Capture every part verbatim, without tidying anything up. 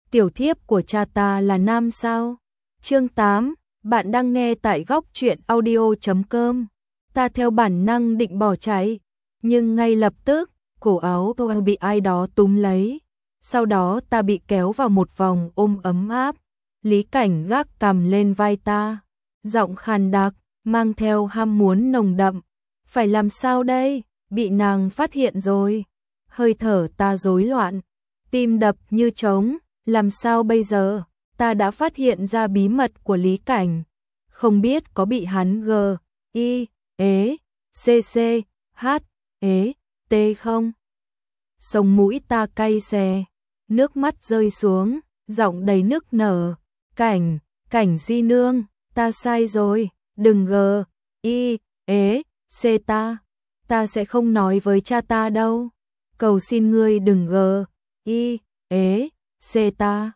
tiểu thiếp của cha ta là nam sao? Chương tám, bạn đang nghe tại góc truyện audio chấm com. Ta theo bản năng định bỏ chạy, nhưng ngay lập tức, cổ áo tôi bị ai đó túm lấy. Sau đó ta bị kéo vào một vòng ôm ấm áp. Lý Cảnh gác cằm lên vai ta, giọng khàn đặc, mang theo ham muốn nồng đậm. Phải làm sao đây? Bị nàng phát hiện rồi. Hơi thở ta rối loạn, tim đập như trống. Làm sao bây giờ? Ta đã phát hiện ra bí mật của Lý Cảnh. Không biết có bị hắn g, i, ế, c, c, h, ế, t không? Sống mũi ta cay xè, nước mắt rơi xuống, giọng đầy nức nở. Cảnh, Cảnh di nương, ta sai rồi, đừng g, i, ế, c ta. Ta sẽ không nói với cha ta đâu. Cầu xin ngươi đừng g, i, ế, c ta.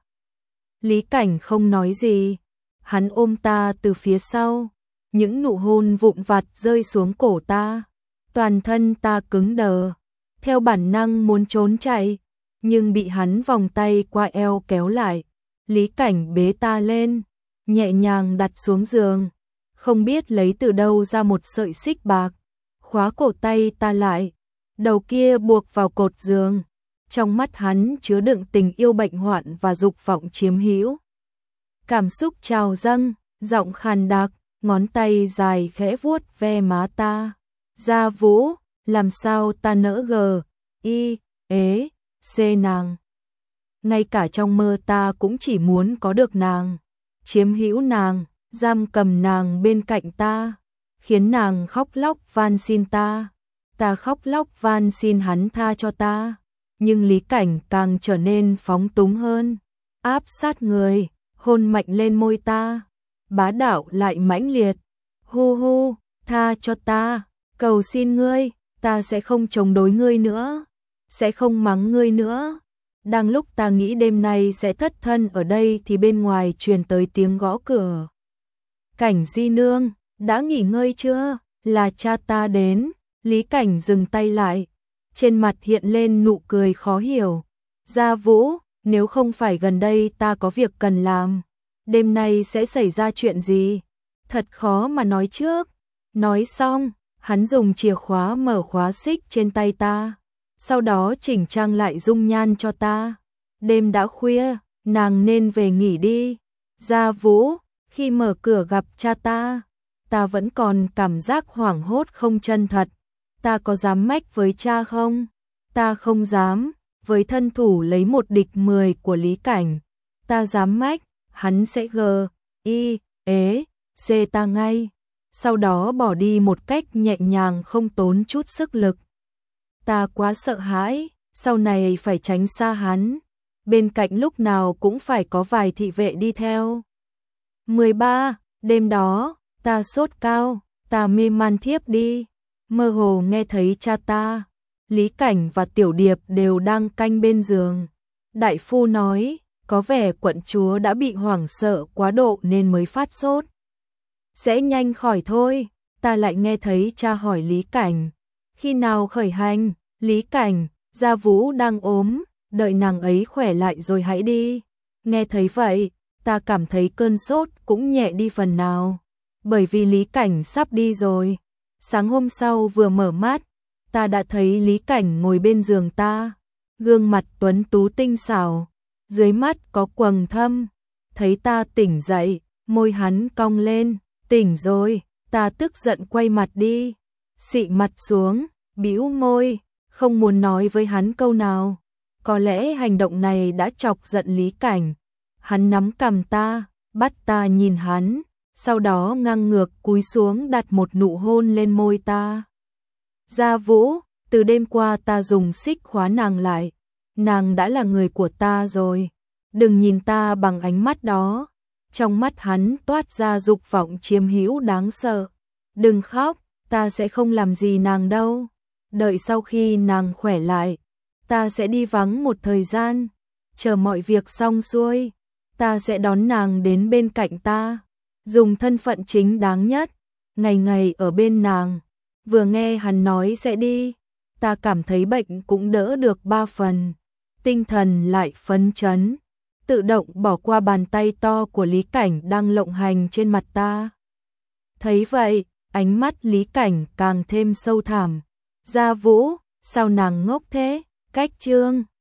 Lý Cảnh không nói gì. Hắn ôm ta từ phía sau. Những nụ hôn vụn vặt rơi xuống cổ ta. Toàn thân ta cứng đờ. Theo bản năng muốn trốn chạy, nhưng bị hắn vòng tay qua eo kéo lại. Lý Cảnh bế ta lên, nhẹ nhàng đặt xuống giường. Không biết lấy từ đâu ra một sợi xích bạc, khóa cổ tay ta lại. Đầu kia buộc vào cột giường. Trong mắt hắn chứa đựng tình yêu bệnh hoạn và dục vọng chiếm hữu. Cảm xúc trào dâng, giọng khàn đặc, ngón tay dài khẽ vuốt ve má ta. Gia Vũ, làm sao ta nỡ g, i, ế, c nàng. Ngay cả trong mơ ta cũng chỉ muốn có được nàng, chiếm hữu nàng, giam cầm nàng bên cạnh ta, khiến nàng khóc lóc van xin ta. Ta khóc lóc van xin hắn tha cho ta. Nhưng Lý Cảnh càng trở nên phóng túng hơn, áp sát người, hôn mạnh lên môi ta, bá đạo lại mãnh liệt. Hu hu, tha cho ta, cầu xin ngươi, ta sẽ không chống đối ngươi nữa, sẽ không mắng ngươi nữa. Đang lúc ta nghĩ đêm nay sẽ thất thân ở đây thì bên ngoài truyền tới tiếng gõ cửa. Cảnh di nương, đã nghỉ ngơi chưa? Là cha ta đến. Lý Cảnh dừng tay lại, trên mặt hiện lên nụ cười khó hiểu. Gia Vũ, nếu không phải gần đây ta có việc cần làm, đêm nay sẽ xảy ra chuyện gì? Thật khó mà nói trước. Nói xong, hắn dùng chìa khóa mở khóa xích trên tay ta, sau đó chỉnh trang lại dung nhan cho ta. Đêm đã khuya, nàng nên về nghỉ đi. Gia Vũ, khi mở cửa gặp cha ta, ta vẫn còn cảm giác hoảng hốt không chân thật. Ta có dám mách với cha không? Ta không dám. Với thân thủ lấy một địch mười của Lý Cảnh, ta dám mách, hắn sẽ g, i, ế, c ta ngay. Sau đó bỏ đi một cách nhẹ nhàng không tốn chút sức lực. Ta quá sợ hãi, sau này phải tránh xa hắn. Bên cạnh lúc nào cũng phải có vài thị vệ đi theo. mười ba. Đêm đó, ta sốt cao, ta mê man thiếp đi. Mơ hồ nghe thấy cha ta, Lý Cảnh và Tiểu Điệp đều đang canh bên giường. Đại phu nói, có vẻ quận chúa đã bị hoảng sợ quá độ nên mới phát sốt. Sẽ nhanh khỏi thôi. Ta lại nghe thấy cha hỏi Lý Cảnh, khi nào khởi hành? Lý Cảnh, Gia Vũ đang ốm, đợi nàng ấy khỏe lại rồi hãy đi. Nghe thấy vậy, ta cảm thấy cơn sốt cũng nhẹ đi phần nào, bởi vì Lý Cảnh sắp đi rồi. Sáng hôm sau vừa mở mắt, ta đã thấy Lý Cảnh ngồi bên giường ta, gương mặt tuấn tú tinh xảo, dưới mắt có quầng thâm. Thấy ta tỉnh dậy, môi hắn cong lên, tỉnh rồi. Ta tức giận quay mặt đi, xị mặt xuống, bĩu môi, không muốn nói với hắn câu nào. Có lẽ hành động này đã chọc giận Lý Cảnh. Hắn nắm cằm ta, bắt ta nhìn hắn, sau đó ngang ngược cúi xuống đặt một nụ hôn lên môi ta. Gia Vũ, từ đêm qua ta dùng xích khóa nàng lại, nàng đã là người của ta rồi. Đừng nhìn ta bằng ánh mắt đó. Trong mắt hắn toát ra dục vọng chiếm hữu đáng sợ. Đừng khóc, ta sẽ không làm gì nàng đâu. Đợi sau khi nàng khỏe lại, ta sẽ đi vắng một thời gian, chờ mọi việc xong xuôi, ta sẽ đón nàng đến bên cạnh ta, dùng thân phận chính đáng nhất, ngày ngày ở bên nàng. Vừa nghe hắn nói sẽ đi, ta cảm thấy bệnh cũng đỡ được ba phần, tinh thần lại phấn chấn. tự động bỏ qua bàn tay to của Lý Cảnh đang lộng hành trên mặt ta. Thấy vậy, ánh mắt Lý Cảnh càng thêm sâu thẳm. Gia Vũ, sao nàng ngốc thế? Cách Trương